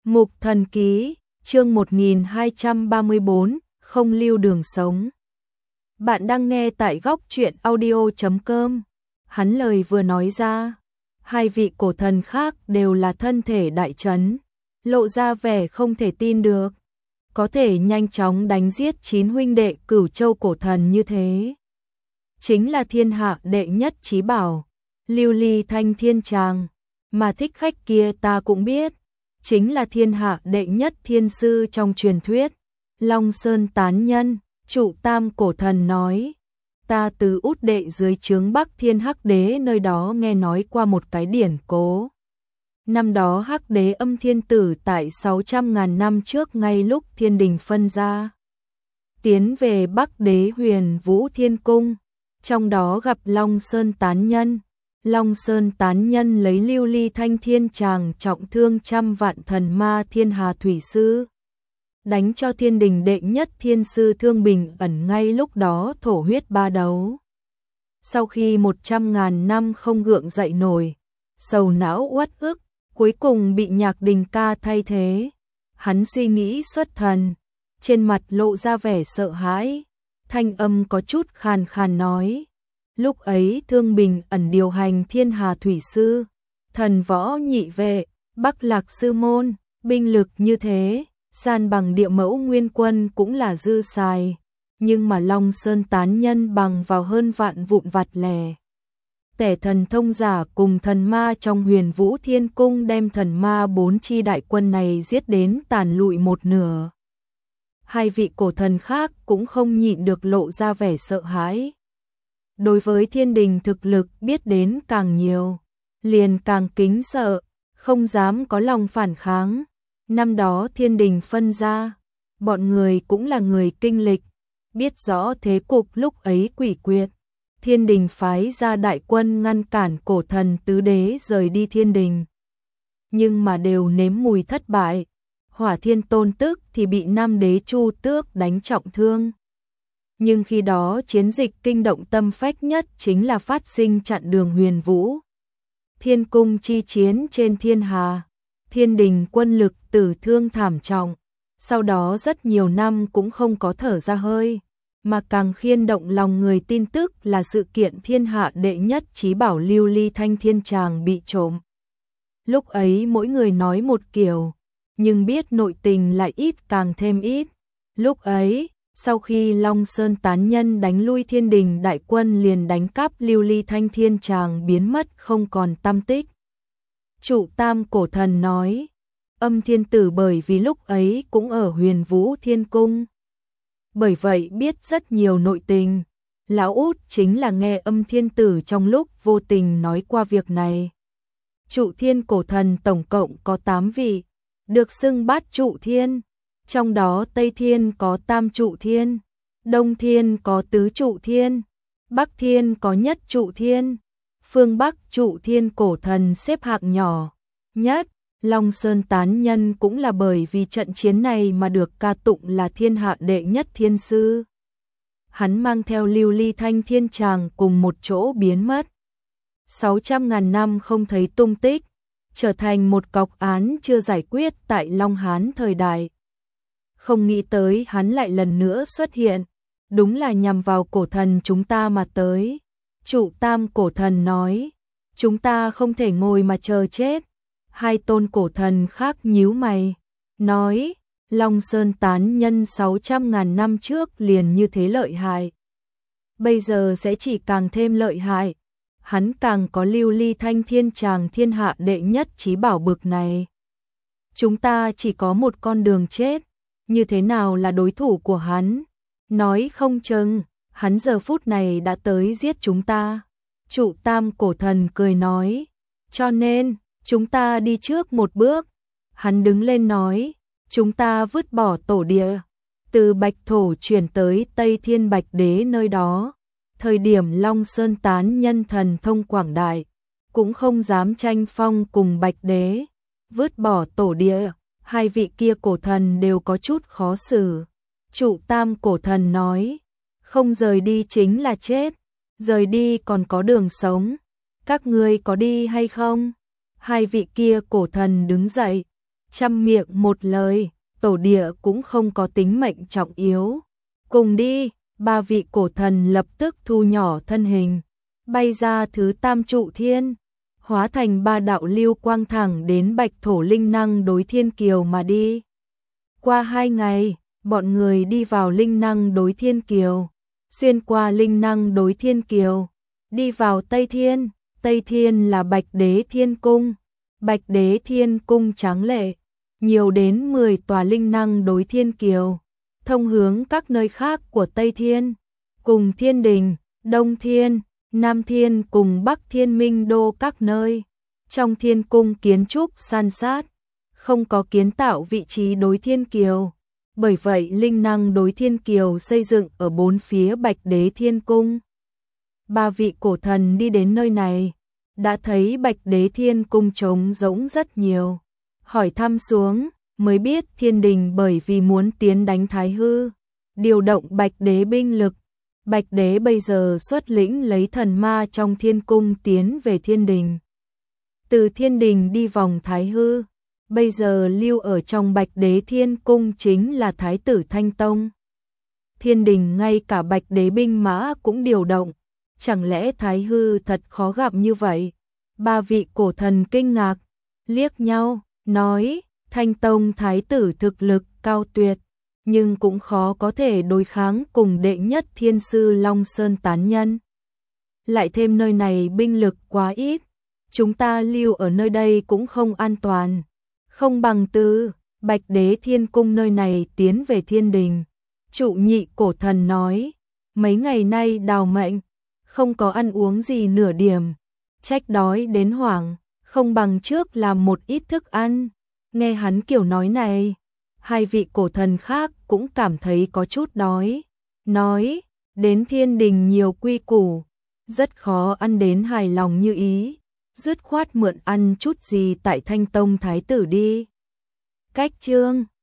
Mục Thần Ký, chương 1234, không lưu đường sống. Bạn đang nghe tại góc truyện audio.com. Hắn lời vừa nói ra, hai vị cổ thần khác đều là thân thể đại chấn, lộ ra vẻ không thể tin được. Có thể nhanh chóng đánh giết 9 huynh đệ Cửu Châu cổ thần như thế. Chính là thiên hạ đệ nhất chí bảo, Lưu Ly Thanh Thiên Tràng, mà thích khách kia ta cũng biết. Chính là thiên hạ đệ nhất thiên sư trong truyền thuyết, Long Sơn Tán Nhân. Trụ Tam cổ thần nói, ta từ út đệ dưới trướng Bắc Thiên Hắc Đế nơi đó nghe nói qua một cái điển cố. Năm đó Hắc Đế Âm Thiên Tử tại 600.000 năm trước, ngay lúc thiên đình phân ra, tiến về Bắc Đế Huyền Vũ Thiên Cung, trong đó gặp Long Sơn Tán Nhân. Long Sơn Tán Nhân lấy Lưu Ly Thanh Thiên Tràng trọng thương trăm vạn thần ma Thiên Hà Thủy Sư, đánh cho thiên đình đệ nhất thiên sư Thương Bình Ẩn ngay lúc đó thổ huyết ba đấu. Sau khi 100.000 năm không gượng dậy nổi, sầu não uất ức, cuối cùng bị Nhạc Đình Ca thay thế. Hắn suy nghĩ xuất thần, trên mặt lộ ra vẻ sợ hãi, thanh âm có chút khàn khàn nói. Lúc ấy Thương Bình Ẩn điều hành Thiên Hà Thủy Sư, Thần Võ Nhị Vệ, Bắc Lạc Sư Môn, binh lực như thế, san bằng Địa Mẫu Nguyên Quân cũng là dư xài, nhưng mà Long Sơn Tán Nhân bằng vào hơn vạn vụn vặt lẻ tẻ thần thông giả cùng thần ma trong Huyền Vũ Thiên Cung đem thần ma 4 chi đại quân này giết đến tàn lụi một nửa. Hai vị cổ thần khác cũng không nhịn được lộ ra vẻ sợ hãi. Đối với thiên đình thực lực biết đến càng nhiều, liền càng kính sợ, không dám có lòng phản kháng. Năm đó thiên đình phân ra, bọn người cũng là người kinh lịch, biết rõ thế cục lúc ấy quỷ quyệt. Thiên đình phái ra đại quân ngăn cản cổ thần tứ đế rời đi thiên đình, nhưng mà đều nếm mùi thất bại. Hỏa Thiên Tôn Tức thì bị Nam Đế Chu Tước đánh trọng thương. Nhưng khi đó chiến dịch kinh động tâm phách nhất chính là phát sinh chặn đường Huyền Vũ Thiên Cung chi chiến trên thiên hà. Thiên đình quân lực tử thương thảm trọng, sau đó rất nhiều năm cũng không có thở ra hơi, mà càng khiên động lòng người tin tức là sự kiện thiên hạ đệ nhất chí bảo Lưu Ly Thanh Thiên Tràng bị trộm. Lúc ấy mỗi người nói một kiểu, nhưng biết nội tình lại ít càng thêm ít. Lúc ấy, sau khi Long Sơn Tán Nhân đánh lui thiên đình đại quân liền đánh cắp Lưu Ly Thanh Thiên Tràng biến mất không còn tăm tích. Trụ Tam cổ thần nói, Âm Thiên Tử bởi vì lúc ấy cũng ở Huyền Vũ Thiên Cung, bởi vậy biết rất nhiều nội tình. Lão út chính là nghe Âm Thiên Tử trong lúc vô tình nói qua việc này. Trụ Thiên cổ thần tổng cộng có 8 vị, được xưng Bát Trụ Thiên, trong đó Tây Thiên có Tam Trụ Thiên, Đông Thiên có Tứ Trụ Thiên, Bắc Thiên có Nhất Trụ Thiên. Phương Bắc Trụ Thiên cổ thần xếp hạng nhỏ nhất. Long Sơn Tán Nhân cũng là bởi vì trận chiến này mà được ca tụng là thiên hạ đệ nhất thiên sư. Hắn mang theo Lưu Ly Thanh Thiên Tràng cùng một chỗ biến mất 600.000 năm không thấy tung tích, trở thành một cọc án chưa giải quyết tại Long Hán thời đại. Không nghĩ tới hắn lại lần nữa xuất hiện, đúng là nhằm vào cổ thần chúng ta mà tới. Trụ Tam cổ thần nói, chúng ta không thể ngồi mà chờ chết. Hai tôn cổ thần khác nhíu mày, nói, Long Sơn Tán Nhân 600.000 năm trước liền như thế lợi hại, bây giờ sẽ chỉ càng thêm lợi hại. Hắn càng có Lưu Ly Thanh Thiên Tràng thiên hạ đệ nhất chí bảo bực này. Chúng ta chỉ có một con đường chết, như thế nào là đối thủ của hắn? Nói không chừng hắn giờ phút này đã tới giết chúng ta. Trụ Tam cổ thần cười nói, cho nên chúng ta đi trước một bước. Hắn đứng lên nói, chúng ta vứt bỏ tổ địa, từ Bạch Thổ chuyển tới Tây Thiên Bạch Đế nơi đó. Thời điểm Long Sơn Tán Nhân thần thông quảng đại, cũng không dám tranh phong cùng Bạch Đế. Vứt bỏ tổ địa, hai vị kia cổ thần đều có chút khó xử. Trụ Tam cổ thần nói, không rời đi chính là chết, rời đi còn có đường sống. Các ngươi có đi hay không? Hai vị kia cổ thần đứng dậy, trăm miệng một lời, tổ địa cũng không có tính mệnh trọng yếu. Cùng đi, ba vị cổ thần lập tức thu nhỏ thân hình, bay ra thứ tam trụ thiên, hóa thành ba đạo lưu quang thẳng đến Bạch Thổ Linh Năng Đối Thiên Kiều mà đi. Qua 2 ngày, bọn người đi vào Linh Năng Đối Thiên Kiều, xuyên qua Linh Năng Đối Thiên Kiều, đi vào Tây Thiên. Tây Thiên là Bạch Đế Thiên Cung. Bạch Đế Thiên Cung tráng lệ, nhiều đến 10 tòa Linh Năng Đối Thiên Kiều, thông hướng các nơi khác của Tây Thiên, cùng Thiên Đình, Đông Thiên, Nam Thiên cùng Bắc Thiên Minh Đô các nơi. Trong Thiên Cung kiến trúc san sát, không có kiến tạo vị trí Đối Thiên Kiều. Bởi vậy Linh Năng Đối Thiên Kiều xây dựng ở 4 phía Bạch Đế Thiên Cung. Ba vị cổ thần đi đến nơi này, đã thấy Bạch Đế Thiên Cung trống rỗng rất nhiều. Hỏi thăm xuống, mới biết Thiên Đình bởi vì muốn tiến đánh Thái Hư, điều động Bạch Đế binh lực. Bạch Đế bây giờ xuất lĩnh lấy thần ma trong Thiên Cung tiến về Thiên Đình. Từ Thiên Đình đi vòng Thái Hư, bây giờ lưu ở trong Bạch Đế Thiên Cung chính là Thái tử Thanh Tông. Thiên Đình ngay cả Bạch Đế binh mã cũng điều động, chẳng lẽ Thái Hư thật khó gặp như vậy? Ba vị cổ thần kinh ngạc, liếc nhau, nói, Thanh Tông Thái tử thực lực cao tuyệt, nhưng cũng khó có thể đối kháng cùng đệ nhất thiên sư Long Sơn tán nhân. Lại thêm nơi này binh lực quá ít, chúng ta lưu ở nơi đây cũng không an toàn, không bằng từ Bạch Đế Thiên Cung nơi này tiến về Thiên Đình. Trụ nhị cổ thần nói, mấy ngày nay đào mệnh, không có ăn uống gì nửa điểm, trách đói đến hoảng, không bằng trước làm một ít thức ăn. Nghe hắn kiểu nói này, hai vị cổ thần khác cũng cảm thấy có chút đói, nói, đến Thiên Đình nhiều quy củ, rất khó ăn đến hài lòng như ý, dứt khoát mượn ăn chút gì tại Thanh Tông Thái tử đi. Cách chương